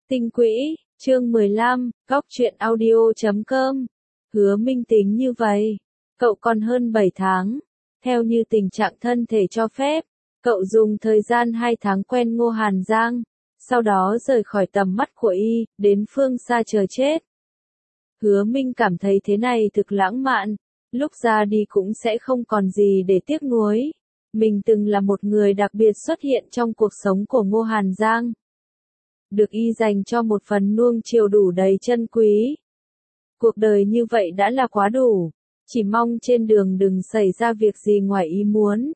Tinh quỹ, chương 15, góc truyện audio.com. Hứa Minh tính như vậy, cậu còn hơn 7 tháng. Theo như tình trạng thân thể cho phép, cậu dùng thời gian 2 tháng quen Ngô Hàn Giang, sau đó rời khỏi tầm mắt của y, đến phương xa chờ chết. Hứa Minh cảm thấy thế này thực lãng mạn, lúc ra đi cũng sẽ không còn gì để tiếc nuối. Mình từng là một người đặc biệt xuất hiện trong cuộc sống của Ngô Hàn Giang. Được y dành cho một phần nuông chiều đủ đầy chân quý. Cuộc đời như vậy đã là quá đủ, chỉ mong trên đường đừng xảy ra việc gì ngoài ý muốn.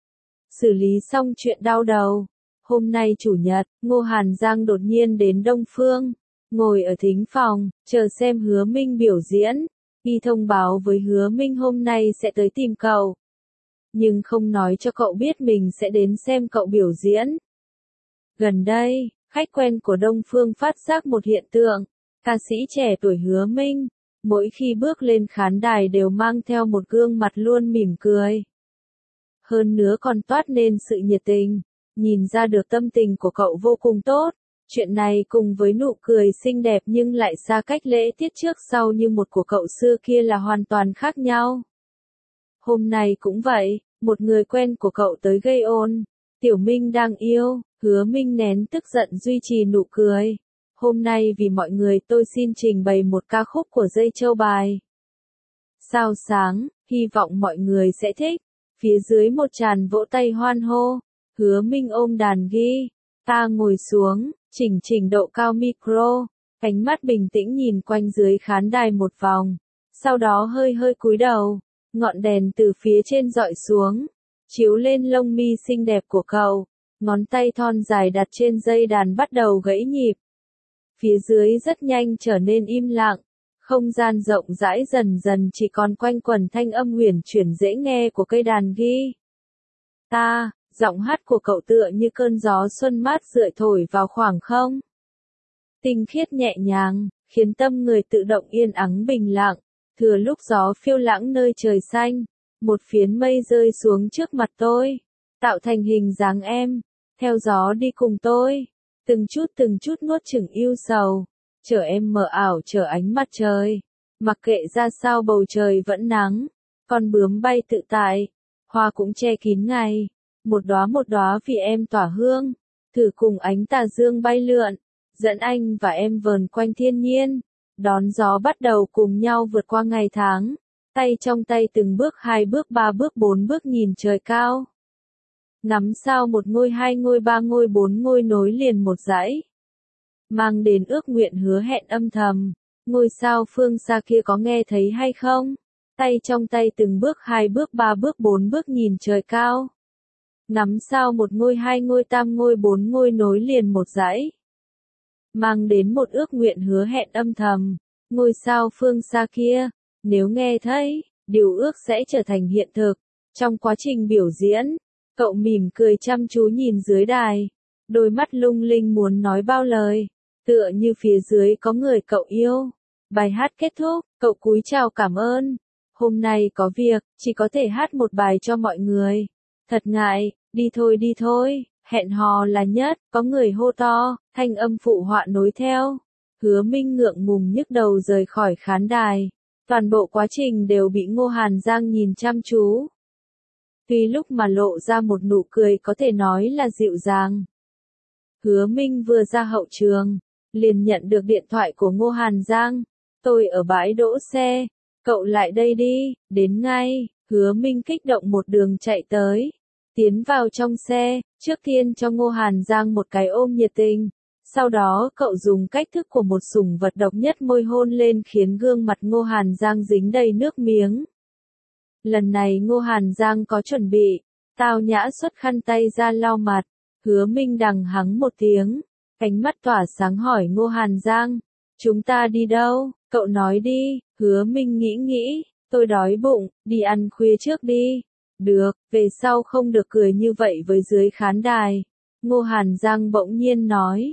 Xử lý xong chuyện đau đầu, hôm nay chủ nhật, Ngô Hàn Giang đột nhiên đến Đông Phương, ngồi ở thính phòng, chờ xem Hứa Minh biểu diễn. Y thông báo với Hứa Minh hôm nay sẽ tới tìm cậu, nhưng không nói cho cậu biết mình sẽ đến xem cậu biểu diễn. Gần đây, khách quen của Đông Phương phát giác một hiện tượng, ca sĩ trẻ tuổi Hứa Minh, mỗi khi bước lên khán đài đều mang theo một gương mặt luôn mỉm cười. Hơn nữa còn toát nên sự nhiệt tình, nhìn ra được tâm tình của cậu vô cùng tốt. Chuyện này cùng với nụ cười xinh đẹp nhưng lại xa cách lễ tiết trước sau như một của cậu xưa kia là hoàn toàn khác nhau. Hôm nay cũng vậy, một người quen của cậu tới gây ồn. Tiểu Minh đang yêu, Hứa Minh nén tức giận duy trì nụ cười. Hôm nay vì mọi người tôi xin trình bày một ca khúc của Dây Châu Bài. Sao sáng, hy vọng mọi người sẽ thích. Phía dưới một tràng vỗ tay hoan hô. Hứa Minh ôm đàn ghi, ta ngồi xuống, chỉnh độ cao micro, ánh mắt bình tĩnh nhìn quanh dưới khán đài một vòng. Sau đó hơi cúi đầu, ngọn đèn từ phía trên dọi xuống, chiếu lên lông mi xinh đẹp của cậu. Ngón tay thon dài đặt trên dây đàn bắt đầu gãy nhịp. Phía dưới rất nhanh trở nên im lặng, không gian rộng rãi dần dần chỉ còn quanh quẩn thanh âm huyền chuyển dễ nghe của cây đàn ghi. Giọng hát của cậu tựa như cơn gió xuân mát rượi thổi vào khoảng không. Tinh khiết nhẹ nhàng, khiến tâm người tự động yên ắng bình lặng. Thừa lúc gió phiêu lãng nơi trời xanh, một phiến mây rơi xuống trước mặt tôi, tạo thành hình dáng em, theo gió đi cùng tôi, từng chút nuốt chửng yêu sầu, chờ em mờ ảo chờ ánh mặt trời, mặc kệ ra sao bầu trời vẫn nắng, con bướm bay tự tại, hoa cũng che kín ngày, một đóa vì em tỏa hương, thử cùng ánh tà dương bay lượn, dẫn anh và em vờn quanh thiên nhiên. Đón gió bắt đầu cùng nhau vượt qua ngày tháng, tay trong tay từng bước 2 bước 3 bước 4 bước nhìn trời cao. Ngắm sao 1 ngôi 2 ngôi 3 ngôi 4 ngôi nối liền một dãy. Mang đến ước nguyện hứa hẹn âm thầm, ngôi sao phương xa kia có nghe thấy hay không? Tay trong tay từng bước 2 bước 3 bước 4 bước nhìn trời cao. Ngắm sao 1 ngôi 2 ngôi 3 ngôi 4 ngôi nối liền một dãy. Mang đến một ước nguyện hứa hẹn âm thầm, ngôi sao phương xa kia, nếu nghe thấy, điều ước sẽ trở thành hiện thực. Trong quá trình biểu diễn, cậu mỉm cười chăm chú nhìn dưới đài, đôi mắt lung linh muốn nói bao lời, tựa như phía dưới có người cậu yêu. Bài hát kết thúc, cậu cúi chào cảm ơn. Hôm nay có việc, chỉ có thể hát một bài cho mọi người. Thật ngại, đi thôi. Hẹn hò là nhất, có người hô to, thanh âm phụ họa nối theo. Hứa Minh ngượng ngùng nhức đầu rời khỏi khán đài. Toàn bộ quá trình đều bị Ngô Hàn Giang nhìn chăm chú. Tuy lúc mà lộ ra một nụ cười có thể nói là dịu dàng. Hứa Minh vừa ra hậu trường, liền nhận được điện thoại của Ngô Hàn Giang. Tôi ở bãi đỗ xe, cậu lại đây đi, đến ngay. Hứa Minh kích động một đường chạy tới. Tiến vào trong xe, trước tiên cho Ngô Hàn Giang một cái ôm nhiệt tình. Sau đó cậu dùng cách thức của một sủng vật độc nhất môi hôn lên khiến gương mặt Ngô Hàn Giang dính đầy nước miếng. Lần này Ngô Hàn Giang có chuẩn bị, tao nhã xuất khăn tay ra lau mặt. Hứa Minh đằng hắng một tiếng, ánh mắt tỏa sáng hỏi Ngô Hàn Giang, chúng ta đi đâu? Cậu nói đi. Hứa Minh nghĩ, tôi đói bụng, đi ăn khuya trước đi. Được, về sau không được cười như vậy với dưới khán đài. Ngô Hàn Giang bỗng nhiên nói.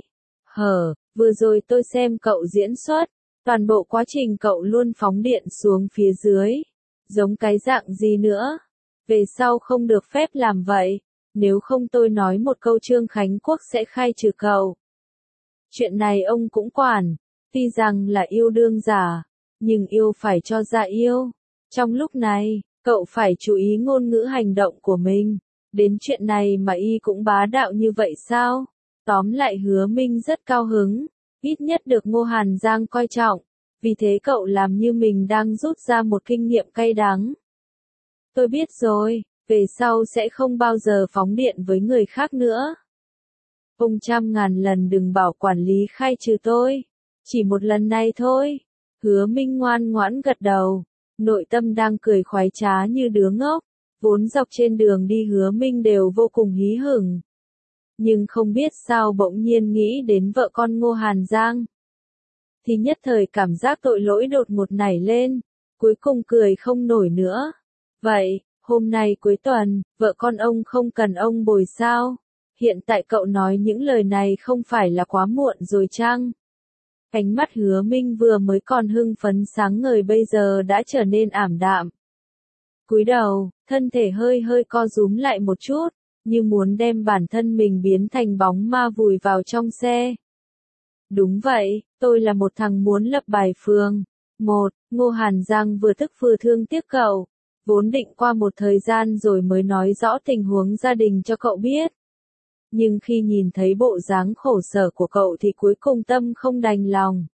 Vừa rồi tôi xem cậu diễn xuất, toàn bộ quá trình cậu luôn phóng điện xuống phía dưới. Giống cái dạng gì nữa? Về sau không được phép làm vậy, nếu không tôi nói một câu Trương Khánh Quốc sẽ khai trừ cậu. Chuyện này ông cũng quản, tuy rằng là yêu đương giả, nhưng yêu phải cho ra yêu. Trong lúc này, cậu phải chú ý ngôn ngữ hành động của mình. Đến chuyện này mà y cũng bá đạo như vậy sao? Tóm lại Hứa Minh rất cao hứng, ít nhất được Ngô Hàn Giang coi trọng, vì thế cậu làm như mình đang rút ra một kinh nghiệm cay đắng. Tôi biết rồi, về sau sẽ không bao giờ phóng điện với người khác nữa. Ông trăm ngàn lần đừng bảo quản lý khai trừ tôi, chỉ một lần này thôi. Hứa Minh ngoan ngoãn gật đầu, nội tâm đang cười khoái trá như đứa ngốc, vốn dọc trên đường đi Hứa Minh đều vô cùng hí hửng. Nhưng không biết sao bỗng nhiên nghĩ đến vợ con Ngô Hàn Giang. Thì nhất thời cảm giác tội lỗi đột ngột nảy lên, cuối cùng cười không nổi nữa. Vậy, hôm nay cuối tuần, vợ con ông không cần ông bồi sao? Hiện tại cậu nói những lời này không phải là quá muộn rồi chăng? Ánh mắt Hứa Minh vừa mới còn hưng phấn sáng ngời bây giờ đã trở nên ảm đạm. Cúi đầu, thân thể hơi hơi co rúm lại một chút, như muốn đem bản thân mình biến thành bóng ma vùi vào trong xe. Đúng vậy, tôi là một thằng muốn lập bài phường. Ngô Hàn Giang vừa tức vừa thương tiếc cậu, vốn định qua một thời gian rồi mới nói rõ tình huống gia đình cho cậu biết. Nhưng khi nhìn thấy bộ dáng khổ sở của cậu thì cuối cùng tâm không đành lòng.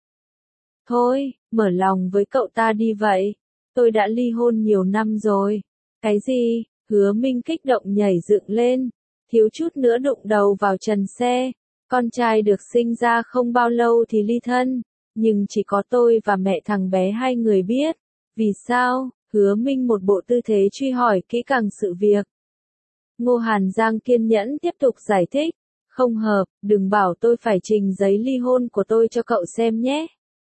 Thôi, mở lòng với cậu ta đi vậy. Tôi đã ly hôn nhiều năm rồi. Cái gì? Hứa Minh kích động nhảy dựng lên, thiếu chút nữa đụng đầu vào trần xe. Con trai được sinh ra không bao lâu thì ly thân, nhưng chỉ có tôi và mẹ thằng bé hai người biết. Vì sao? Hứa Minh một bộ tư thế truy hỏi kỹ càng sự việc. Ngô Hàn Giang kiên nhẫn tiếp tục giải thích. Không hợp, đừng bảo tôi phải trình giấy ly hôn của tôi cho cậu xem nhé.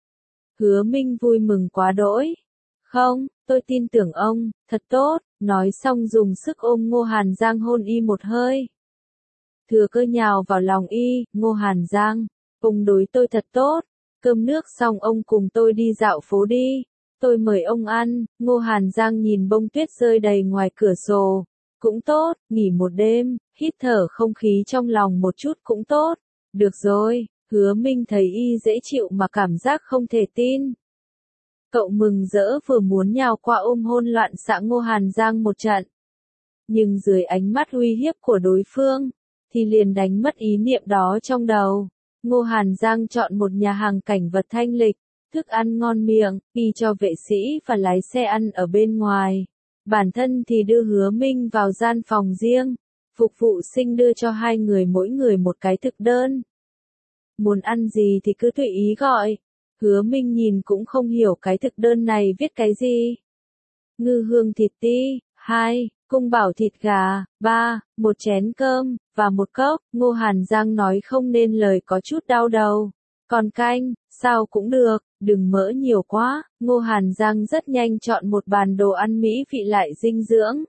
Hứa Minh vui mừng quá đỗi. Không, tôi tin tưởng ông, thật tốt, nói xong dùng sức ôm Ngô Hàn Giang hôn y một hơi. Thừa cơ nhào vào lòng y, Ngô Hàn Giang, ông đối tôi thật tốt, cơm nước xong ông cùng tôi đi dạo phố đi, tôi mời ông ăn. Ngô Hàn Giang nhìn bông tuyết rơi đầy ngoài cửa sổ, cũng tốt, nghỉ một đêm, hít thở không khí trong lòng một chút cũng tốt, được rồi. Hứa Minh thấy y dễ chịu mà cảm giác không thể tin. Cậu mừng rỡ vừa muốn nhào qua ôm hôn loạn xạ Ngô Hàn Giang một trận. Nhưng dưới ánh mắt uy hiếp của đối phương, thì liền đánh mất ý niệm đó trong đầu. Ngô Hàn Giang chọn một nhà hàng cảnh vật thanh lịch, thức ăn ngon miệng, y cho vệ sĩ và lái xe ăn ở bên ngoài. Bản thân thì đưa Hứa Minh vào gian phòng riêng, phục vụ sinh đưa cho hai người mỗi người một cái thực đơn. Muốn ăn gì thì cứ tùy ý gọi. Hứa Minh nhìn cũng không hiểu cái thực đơn này viết cái gì. Ngư hương thịt ti, 2, cung bảo thịt gà, 3, một chén cơm, và một cốc. Ngô Hàn Giang nói không nên lời có chút đau đầu. Còn canh, sao cũng được, đừng mỡ nhiều quá. Ngô Hàn Giang rất nhanh chọn một bàn đồ ăn mỹ vị lại dinh dưỡng.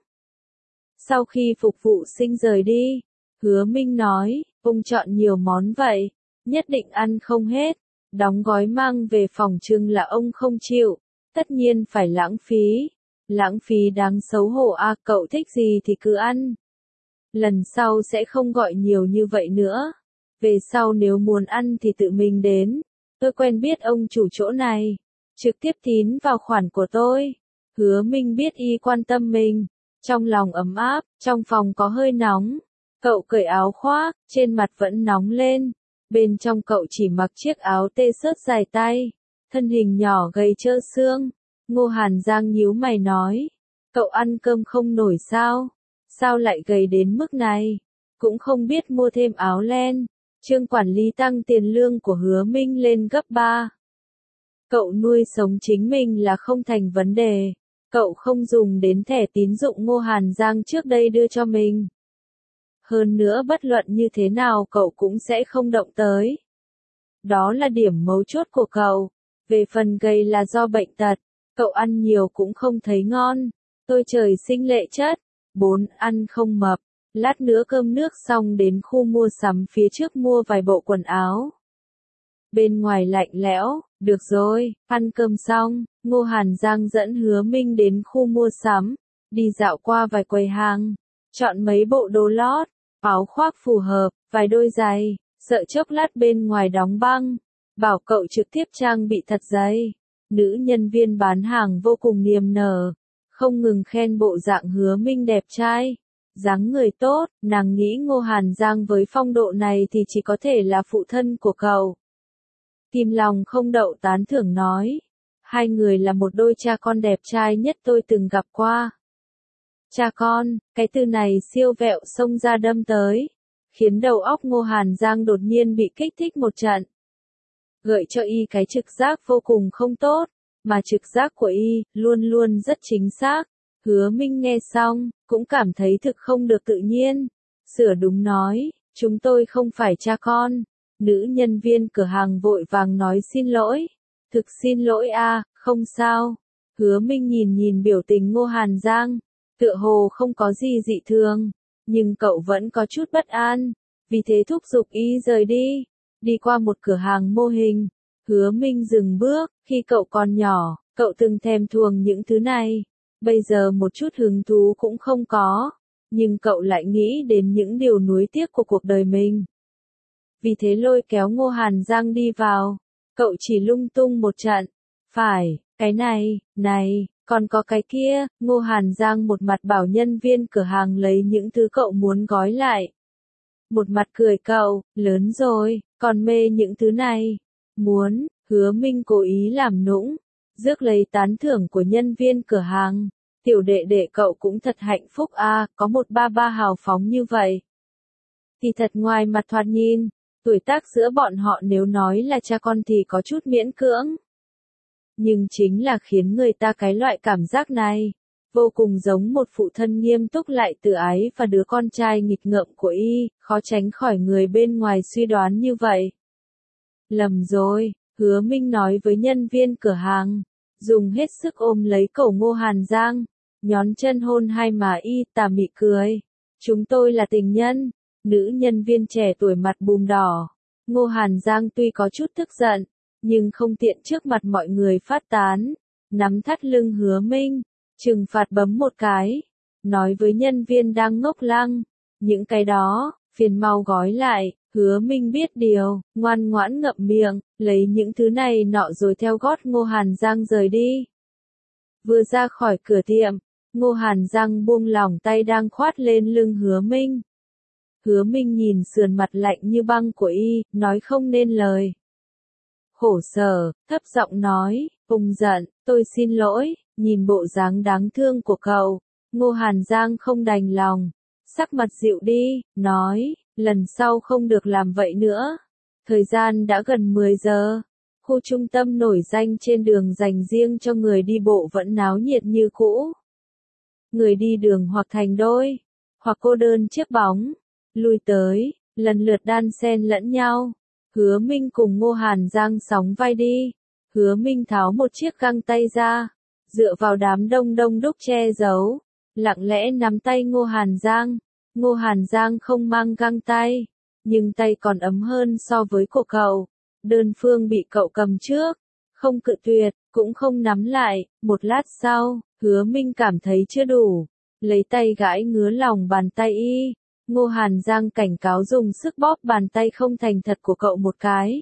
Sau khi phục vụ sinh rời đi, Hứa Minh nói, ông chọn nhiều món vậy, nhất định ăn không hết. Đóng gói mang về phòng trưng là ông không chịu, tất nhiên phải lãng phí. Lãng phí đáng xấu hổ à, cậu thích gì thì cứ ăn. Lần sau sẽ không gọi nhiều như vậy nữa. Về sau nếu muốn ăn thì tự mình đến. Tôi quen biết ông chủ chỗ này. Trực tiếp tín vào khoản của tôi. Hứa Minh biết y quan tâm mình. Trong lòng ấm áp, trong phòng có hơi nóng. Cậu cởi áo khoác, trên mặt vẫn nóng lên. Bên trong cậu chỉ mặc chiếc áo tê xớt dài tay. Thân hình nhỏ gầy trơ xương. Ngô Hàn Giang nhíu mày nói. Cậu ăn cơm không nổi sao? Sao lại gầy đến mức này? Cũng không biết mua thêm áo len. Trương quản lý tăng tiền lương của Hứa Minh lên gấp 3. Cậu nuôi sống chính mình là không thành vấn đề. Cậu không dùng đến thẻ tín dụng Ngô Hàn Giang trước đây đưa cho mình. Hơn nữa bất luận như thế nào cậu cũng sẽ không động tới. Đó là điểm mấu chốt của cậu. Về phần gầy là do bệnh tật. Cậu ăn nhiều cũng không thấy ngon. Tôi trời sinh lệ chất. 4. Ăn không mập. Lát nữa cơm nước xong đến khu mua sắm phía trước mua vài bộ quần áo. Bên ngoài lạnh lẽo. Được rồi, ăn cơm xong, Ngô Hàn Giang dẫn Hứa Minh đến khu mua sắm. Đi dạo qua vài quầy hàng. Chọn mấy bộ đồ lót, áo khoác phù hợp, vài đôi giày. sợ chốc lát bên ngoài đóng băng, bảo cậu trực tiếp trang bị thật dày. Nữ nhân viên bán hàng vô cùng niềm nở, không ngừng khen bộ dạng Hứa Minh đẹp trai, dáng người tốt, nàng nghĩ Ngô Hàn Giang với phong độ này thì chỉ có thể là phụ thân của cậu. Kim lòng không đậu tán thưởng nói, hai người là một đôi cha con đẹp trai nhất tôi từng gặp qua. Cha con, cái từ này siêu vẹo xông ra đâm tới, khiến đầu óc Ngô Hàn Giang đột nhiên bị kích thích một trận. Gợi cho y cái trực giác vô cùng không tốt, mà trực giác của y luôn luôn rất chính xác. Hứa Minh nghe xong, cũng cảm thấy thực không được tự nhiên. Sửa đúng nói, chúng tôi không phải cha con. Nữ nhân viên cửa hàng vội vàng nói xin lỗi. Thực xin lỗi a, không sao. Hứa Minh nhìn biểu tình Ngô Hàn Giang, tựa hồ không có gì dị thường, nhưng cậu vẫn có chút bất an, vì thế thúc giục y rời đi. Đi qua một cửa hàng mô hình, Hứa Minh dừng bước, khi cậu còn nhỏ, cậu từng thèm thuồng những thứ này, bây giờ một chút hứng thú cũng không có, nhưng cậu lại nghĩ đến những điều nuối tiếc của cuộc đời mình. Vì thế lôi kéo Ngô Hàn Giang đi vào, cậu chỉ lung tung một trận, phải, cái này, còn có cái kia, Ngô Hàn Giang một mặt bảo nhân viên cửa hàng lấy những thứ cậu muốn gói lại. Một mặt cười cậu, lớn rồi, còn mê những thứ này. Muốn, Hứa Minh cố ý làm nũng, rước lấy tán thưởng của nhân viên cửa hàng. Tiểu đệ đệ cậu cũng thật hạnh phúc a, có một ba ba hào phóng như vậy. Thì thật ngoài mặt thoạt nhìn, tuổi tác giữa bọn họ nếu nói là cha con thì có chút miễn cưỡng. Nhưng chính là khiến người ta cái loại cảm giác này, vô cùng giống một phụ thân nghiêm túc lại tự ái và đứa con trai nghịch ngợm của y, khó tránh khỏi người bên ngoài suy đoán như vậy. Lầm rồi, Hứa Minh nói với nhân viên cửa hàng, dùng hết sức ôm lấy cổ Ngô Hàn Giang, nhón chân hôn hai má y tà mị cười. Chúng tôi là tình nhân. Nữ nhân viên trẻ tuổi mặt bùm đỏ. Ngô Hàn Giang tuy có chút tức giận, nhưng không tiện trước mặt mọi người phát tán, nắm thắt lưng Hứa Minh, trừng phạt bấm một cái, nói với nhân viên đang ngốc lăng, những cái đó, phiền mau gói lại. Hứa Minh biết điều, ngoan ngoãn ngậm miệng, lấy những thứ này nọ rồi theo gót Ngô Hàn Giang rời đi. Vừa ra khỏi cửa tiệm, Ngô Hàn Giang buông lỏng tay đang khoát lên lưng Hứa Minh. Hứa Minh nhìn sườn mặt lạnh như băng của y, nói không nên lời. Khổ sở, thấp giọng nói, ung giận, tôi xin lỗi, nhìn bộ dáng đáng thương của cậu. Ngô Hàn Giang không đành lòng, sắc mặt dịu đi, nói, lần sau không được làm vậy nữa. Thời gian đã gần 10 giờ, khu trung tâm nổi danh trên đường dành riêng cho người đi bộ vẫn náo nhiệt như cũ. Người đi đường hoặc thành đôi, hoặc cô đơn chiếc bóng, lui tới, lần lượt đan xen lẫn nhau. Hứa Minh cùng Ngô Hàn Giang sóng vai đi. Hứa Minh tháo một chiếc găng tay ra, dựa vào đám đông đông đúc che giấu, lặng lẽ nắm tay Ngô Hàn Giang. Ngô Hàn Giang không mang găng tay, nhưng tay còn ấm hơn so với của cậu. Đơn phương bị cậu cầm trước, không cự tuyệt, cũng không nắm lại. Một lát sau, Hứa Minh cảm thấy chưa đủ, lấy tay gãi ngứa lòng bàn tay y. Ngô Hàn Giang cảnh cáo dùng sức bóp bàn tay không thành thật của cậu một cái.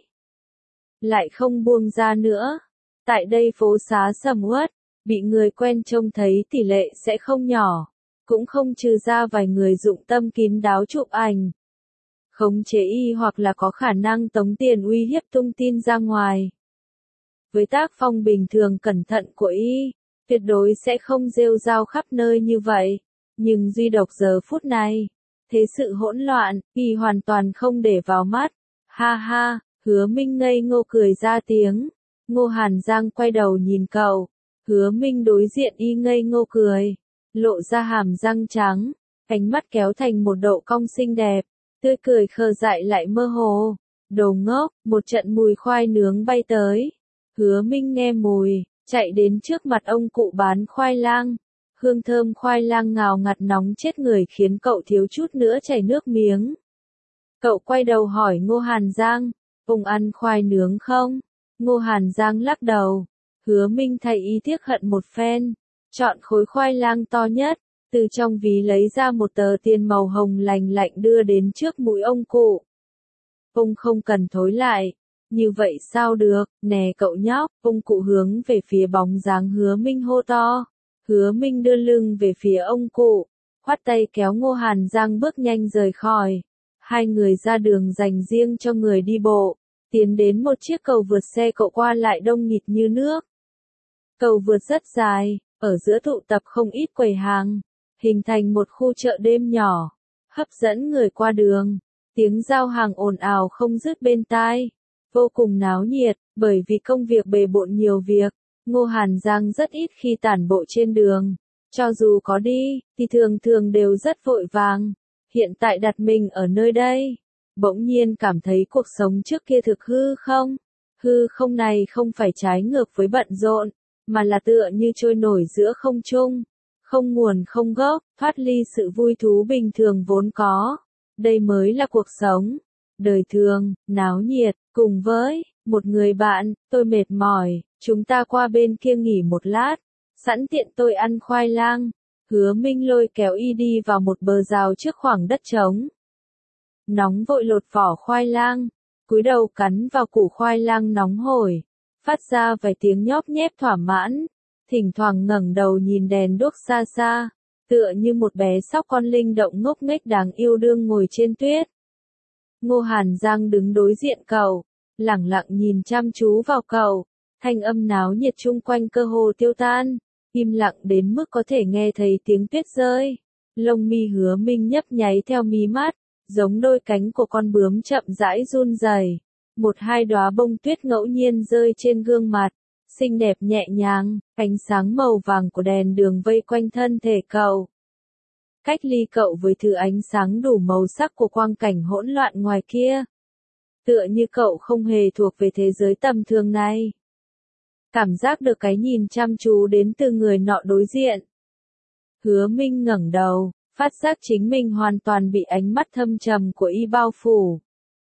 Lại không buông ra nữa. Tại đây phố xá sầm uất, bị người quen trông thấy tỷ lệ sẽ không nhỏ. Cũng không trừ ra vài người dụng tâm kín đáo chụp ảnh. Khống chế y hoặc là có khả năng tống tiền uy hiếp tung tin ra ngoài. Với tác phong bình thường cẩn thận của y, tuyệt đối sẽ không rêu rao khắp nơi như vậy. Nhưng duy độc giờ phút này, thế sự hỗn loạn, y hoàn toàn không để vào mắt. Ha ha, Hứa Minh ngây ngô cười ra tiếng. Ngô Hàn Giang quay đầu nhìn cậu. Hứa Minh đối diện y ngây ngô cười, lộ ra hàm răng trắng, ánh mắt kéo thành một độ cong xinh đẹp, tươi cười khờ dại lại mơ hồ. Đồ ngốc, một trận mùi khoai nướng bay tới. Hứa Minh nghe mùi, chạy đến trước mặt ông cụ bán khoai lang. Hương thơm khoai lang ngào ngạt nóng chết người khiến cậu thiếu chút nữa chảy nước miếng. Cậu quay đầu hỏi Ngô Hàn Giang, ông ăn khoai nướng không? Ngô Hàn Giang lắc đầu. Hứa Minh thay y tiếc hận một phen, chọn khối khoai lang to nhất, từ trong ví lấy ra một tờ tiền màu hồng lành lạnh đưa đến trước mũi ông cụ. ông không cần thối lại. Như vậy sao được, nè cậu nhóc, ông cụ hướng về phía bóng dáng Hứa Minh hô to. Hứa Minh đưa lưng về phía ông cụ, khoát tay kéo Ngô Hàn Giang bước nhanh rời khỏi. Hai người ra đường dành riêng cho người đi bộ, tiến đến một chiếc cầu vượt xe cộ qua lại đông nghịt như nước. Cầu vượt rất dài, ở giữa tụ tập không ít quầy hàng, hình thành một khu chợ đêm nhỏ, hấp dẫn người qua đường. Tiếng giao hàng ồn ào không dứt bên tai, vô cùng náo nhiệt, bởi vì công việc bề bộn nhiều việc, Ngô Hàn Giang rất ít khi tản bộ trên đường. Cho dù có đi, thì thường thường đều rất vội vàng. Hiện tại đặt mình ở nơi đây, bỗng nhiên cảm thấy cuộc sống trước kia thực hư không. Hư không này không phải trái ngược với bận rộn, mà là tựa như trôi nổi giữa không trung, không nguồn không gốc, thoát ly sự vui thú bình thường vốn có. Đây mới là cuộc sống, đời thường, náo nhiệt, cùng với một người bạn, tôi mệt mỏi, chúng ta qua bên kia nghỉ một lát, sẵn tiện tôi ăn khoai lang. Hứa Minh lôi kéo y đi vào một bờ rào trước khoảng đất trống. Nóng vội lột vỏ khoai lang, cúi đầu cắn vào củ khoai lang nóng hổi, phát ra vài tiếng nhóp nhép thỏa mãn, thỉnh thoảng ngẩng đầu nhìn đèn đuốc xa xa, tựa như một bé sóc con linh động ngốc nghếch đáng yêu đương ngồi trên tuyết. Ngô Hàn Giang đứng đối diện cậu, lẳng lặng nhìn chăm chú vào cậu, thanh âm náo nhiệt chung quanh cơ hồ tiêu tan, im lặng đến mức có thể nghe thấy tiếng tuyết rơi. Lông mi Hứa Minh nhấp nháy theo mí mắt, giống đôi cánh của con bướm chậm rãi run rẩy. Một hai đóa bông tuyết ngẫu nhiên rơi trên gương mặt, xinh đẹp nhẹ nhàng, ánh sáng màu vàng của đèn đường vây quanh thân thể cậu. Cách ly cậu với thứ ánh sáng đủ màu sắc của quang cảnh hỗn loạn ngoài kia. Tựa như cậu không hề thuộc về thế giới tầm thường này. Cảm giác được cái nhìn chăm chú đến từ người nọ đối diện. Hứa Minh ngẩng đầu, phát giác chính mình hoàn toàn bị ánh mắt thâm trầm của y bao phủ.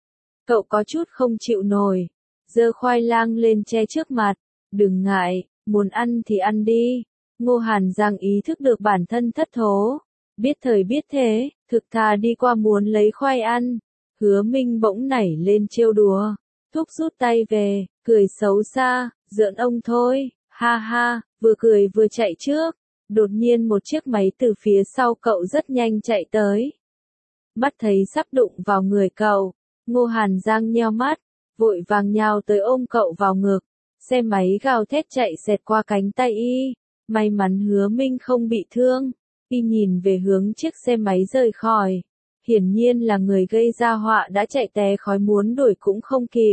Cậu có chút không chịu nổi, giơ khoai lang lên che trước mặt, đừng ngại, muốn ăn thì ăn đi. Ngô Hàn Giang ý thức được bản thân thất thố, biết thời biết thế, thực thà đi qua muốn lấy khoai ăn. Hứa Minh bỗng nảy lên trêu đùa, thúc rút tay về, cười xấu xa, giỡn ông thôi, ha ha, vừa cười vừa chạy trước. Đột nhiên một chiếc máy từ phía sau cậu rất nhanh chạy tới. Mắt thấy sắp đụng vào người cậu, Ngô Hàn Giang nheo mắt, vội vàng nhào tới ôm cậu vào ngực. Xe máy gào thét chạy xẹt qua cánh tay y, may mắn Hứa Minh không bị thương. Y nhìn về hướng chiếc xe máy rời khỏi, hiển nhiên là người gây ra họa đã chạy té khói muốn đuổi cũng không kịp.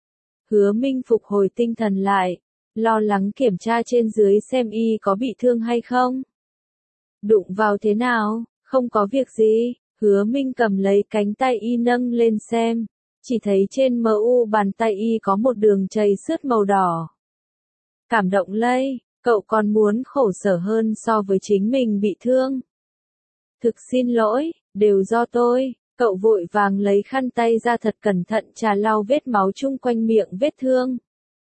Hứa Minh phục hồi tinh thần lại, lo lắng kiểm tra trên dưới xem y có bị thương hay không. Đụng vào thế nào, không có việc gì. Hứa Minh cầm lấy cánh tay y nâng lên xem, chỉ thấy trên mu bàn tay y có một đường chảy xước màu đỏ. Cảm động lây, cậu còn muốn khổ sở hơn so với chính mình bị thương. Thực xin lỗi, đều do tôi. Cậu vội vàng lấy khăn tay ra thật cẩn thận trà lau vết máu chung quanh miệng vết thương.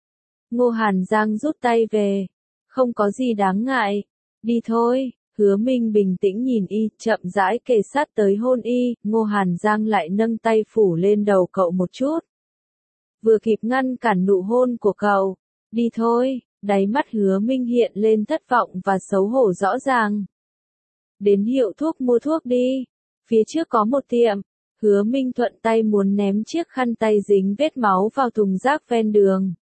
Ngô Hàn Giang rút tay về, không có gì đáng ngại, đi thôi. Hứa Minh bình tĩnh nhìn y, chậm rãi kề sát tới hôn y. Ngô Hàn Giang lại nâng tay phủ lên đầu cậu một chút, vừa kịp ngăn cản nụ hôn của cậu. Đi thôi. Đáy mắt Hứa Minh hiện lên thất vọng và xấu hổ rõ ràng. Đến hiệu thuốc mua thuốc đi. Phía trước có một tiệm. Hứa Minh thuận tay muốn ném chiếc khăn tay dính vết máu vào thùng rác ven đường.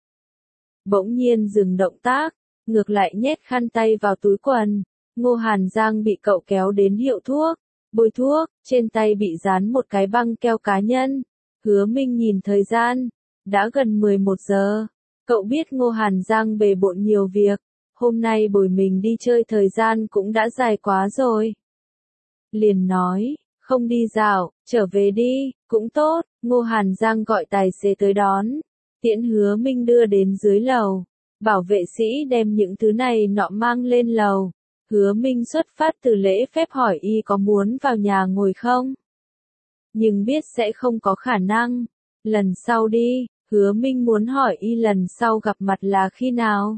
Bỗng nhiên dừng động tác, ngược lại nhét khăn tay vào túi quần. Ngô Hàn Giang bị cậu kéo đến hiệu thuốc, bôi thuốc, trên tay bị dán một cái băng keo cá nhân. Hứa Minh nhìn thời gian, đã gần 11 giờ. Cậu biết Ngô Hàn Giang bề bộn nhiều việc, hôm nay bồi mình đi chơi thời gian cũng đã dài quá rồi. Liền nói, không đi dạo, trở về đi, cũng tốt. Ngô Hàn Giang gọi tài xế tới đón, tiễn Hứa Minh đưa đến dưới lầu, bảo vệ sĩ đem những thứ này nọ mang lên lầu. Hứa Minh xuất phát từ lễ phép hỏi y có muốn vào nhà ngồi không, nhưng biết sẽ không có khả năng. Lần sau đi. Hứa Minh muốn hỏi y lần sau gặp mặt là khi nào,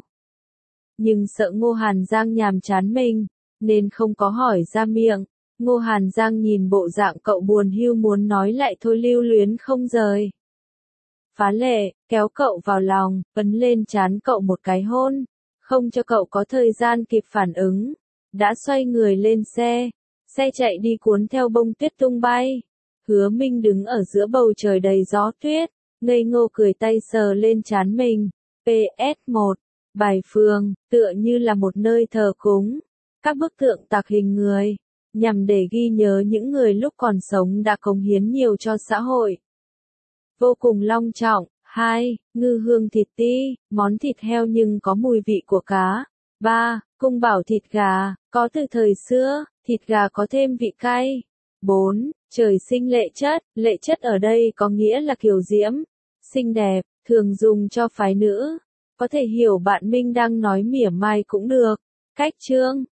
nhưng sợ Ngô Hàn Giang nhàm chán mình, nên không có hỏi ra miệng. Ngô Hàn Giang nhìn bộ dạng cậu buồn hiu muốn nói lại thôi lưu luyến không rời. phá lệ, kéo cậu vào lòng, ấn lên trán cậu một cái hôn, không cho cậu có thời gian kịp phản ứng. Đã xoay người lên xe, xe chạy đi cuốn theo bông tuyết tung bay. Hứa Minh đứng ở giữa bầu trời đầy gió tuyết, ngây ngô cười tay sờ lên trán mình. PS1, Bài Phường, tựa như là một nơi thờ cúng. Các bức tượng tạc hình người, nhằm để ghi nhớ những người lúc còn sống đã cống hiến nhiều cho xã hội. Vô cùng long trọng. 2. Ngư hương thịt ti, món thịt heo nhưng có mùi vị của cá. 3. Cung bảo thịt gà, có từ thời xưa, thịt gà có thêm vị cay. 4. Trời sinh lệ chất ở đây có nghĩa là kiều diễm, xinh đẹp, thường dùng cho phái nữ. Có thể hiểu bạn Minh đang nói mỉa mai cũng được. Cách chương